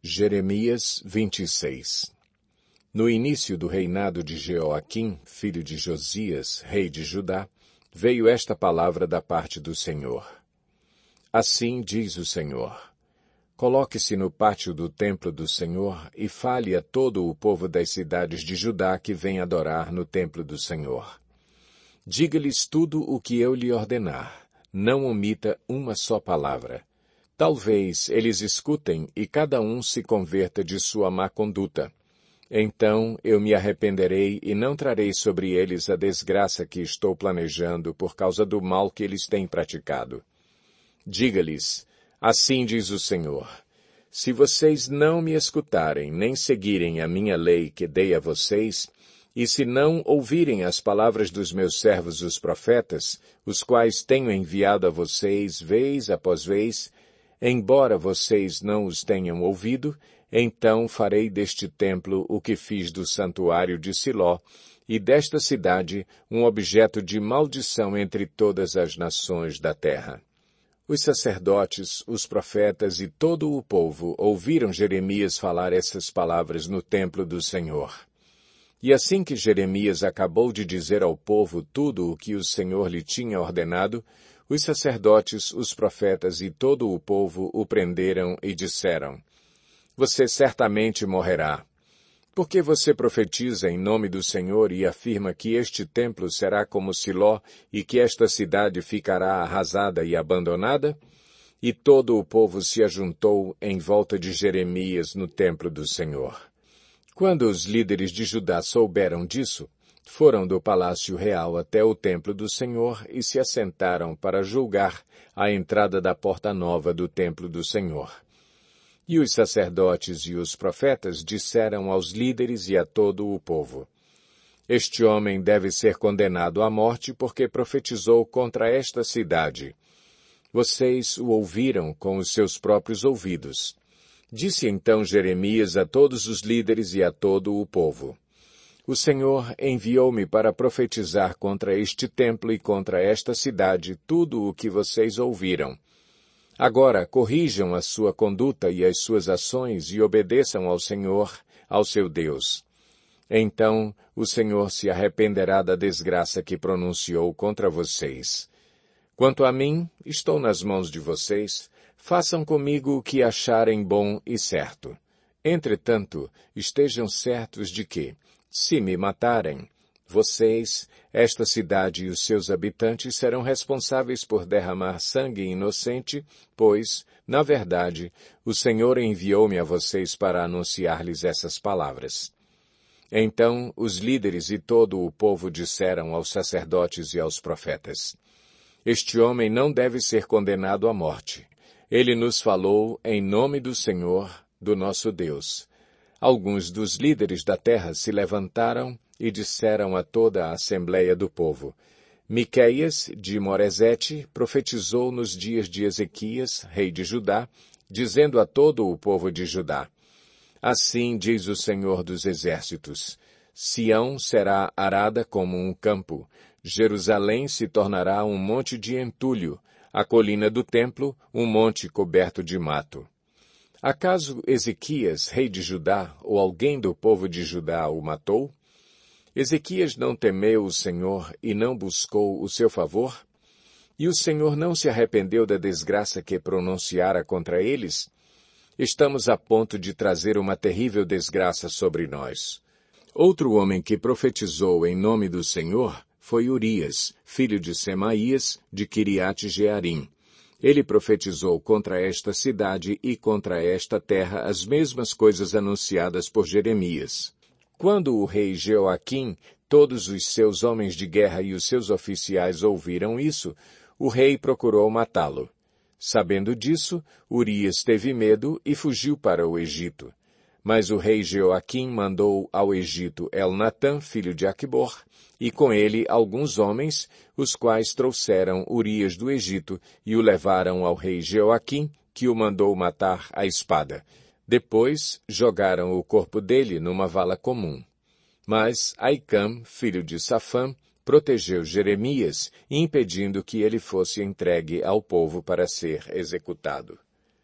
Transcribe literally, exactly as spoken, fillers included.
Jeremias vinte e seis. No início do reinado de Jeoaquim, filho de Josias, rei de Judá, veio esta palavra da parte do Senhor. Assim diz o Senhor: coloque-se no pátio do templo do Senhor e fale a todo o povo das cidades de Judá que vem adorar no templo do Senhor. Diga-lhes tudo o que eu lhe ordenar, não omita uma só palavra. Talvez eles escutem e cada um se converta de sua má conduta. Então eu me arrependerei e não trarei sobre eles a desgraça que estou planejando por causa do mal que eles têm praticado. Diga-lhes: assim diz o Senhor: se vocês não me escutarem nem seguirem a minha lei que dei a vocês, e se não ouvirem as palavras dos meus servos os profetas, os quais tenho enviado a vocês vez após vez, embora vocês não os tenham ouvido, então farei deste templo o que fiz do santuário de Siló, e desta cidade um objeto de maldição entre todas as nações da terra. Os sacerdotes, os profetas e todo o povo ouviram Jeremias falar essas palavras no templo do Senhor. E assim que Jeremias acabou de dizer ao povo tudo o que o Senhor lhe tinha ordenado, os sacerdotes, os profetas e todo o povo o prenderam e disseram: você certamente morrerá. Porque você profetiza em nome do Senhor e afirma que este templo será como Siló e que esta cidade ficará arrasada e abandonada? E todo o povo se ajuntou em volta de Jeremias no templo do Senhor. Quando os líderes de Judá souberam disso, foram do palácio real até o templo do Senhor e se assentaram para julgar a entrada da porta nova do templo do Senhor. E os sacerdotes e os profetas disseram aos líderes e a todo o povo: este homem deve ser condenado à morte porque profetizou contra esta cidade. Vocês o ouviram com os seus próprios ouvidos. Disse então Jeremias a todos os líderes e a todo o povo: o Senhor enviou-me para profetizar contra este templo e contra esta cidade tudo o que vocês ouviram. Agora corrijam a sua conduta e as suas ações e obedeçam ao Senhor, ao seu Deus. Então o Senhor se arrependerá da desgraça que pronunciou contra vocês. Quanto a mim, estou nas mãos de vocês. Façam comigo o que acharem bom e certo. Entretanto, estejam certos de que, se me matarem, vocês, esta cidade e os seus habitantes serão responsáveis por derramar sangue inocente, pois, na verdade, o Senhor enviou-me a vocês para anunciar-lhes essas palavras. Então os líderes e todo o povo disseram aos sacerdotes e aos profetas: este homem não deve ser condenado à morte. Ele nos falou em nome do Senhor, do nosso Deus. Alguns dos líderes da terra se levantaram e disseram a toda a assembleia do povo: Miqueias, de Moresete, profetizou nos dias de Ezequias, rei de Judá, dizendo a todo o povo de Judá: assim diz o Senhor dos Exércitos: Sião será arada como um campo, Jerusalém se tornará um monte de entulho, a colina do templo, um monte coberto de mato. Acaso Ezequias, rei de Judá, ou alguém do povo de Judá o matou? Ezequias não temeu o Senhor e não buscou o seu favor? E o Senhor não se arrependeu da desgraça que pronunciara contra eles? Estamos a ponto de trazer uma terrível desgraça sobre nós. Outro homem que profetizou em nome do Senhor foi Urias, filho de Semaías, de Quiriate-Jearim. Ele profetizou contra esta cidade e contra esta terra as mesmas coisas anunciadas por Jeremias. Quando o rei Jeoaquim, todos os seus homens de guerra e os seus oficiais ouviram isso, o rei procurou matá-lo. Sabendo disso, Urias teve medo e fugiu para o Egito. Mas o rei Jeoaquim mandou ao Egito Elnatã, filho de Aquibor, e com ele alguns homens, os quais trouxeram Urias do Egito e o levaram ao rei Jeoaquim, que o mandou matar à espada. Depois jogaram o corpo dele numa vala comum. Mas Aicam, filho de Safã, protegeu Jeremias, impedindo que ele fosse entregue ao povo para ser executado.